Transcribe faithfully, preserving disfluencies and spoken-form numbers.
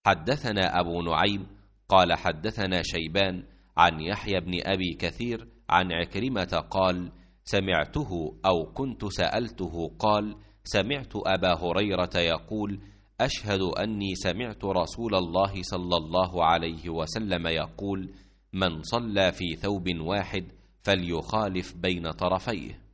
حدثنا أبو نعيم قال حدثنا شيبان عن يحيى بن أبي كثير عن عكرمة قال سمعته أو كنت سألته قال سمعت أبا هريرة يقول أشهد أني سمعت رسول الله صلى الله عليه وسلم يقول من صلى في ثوب واحد فليخالف بين طرفيه.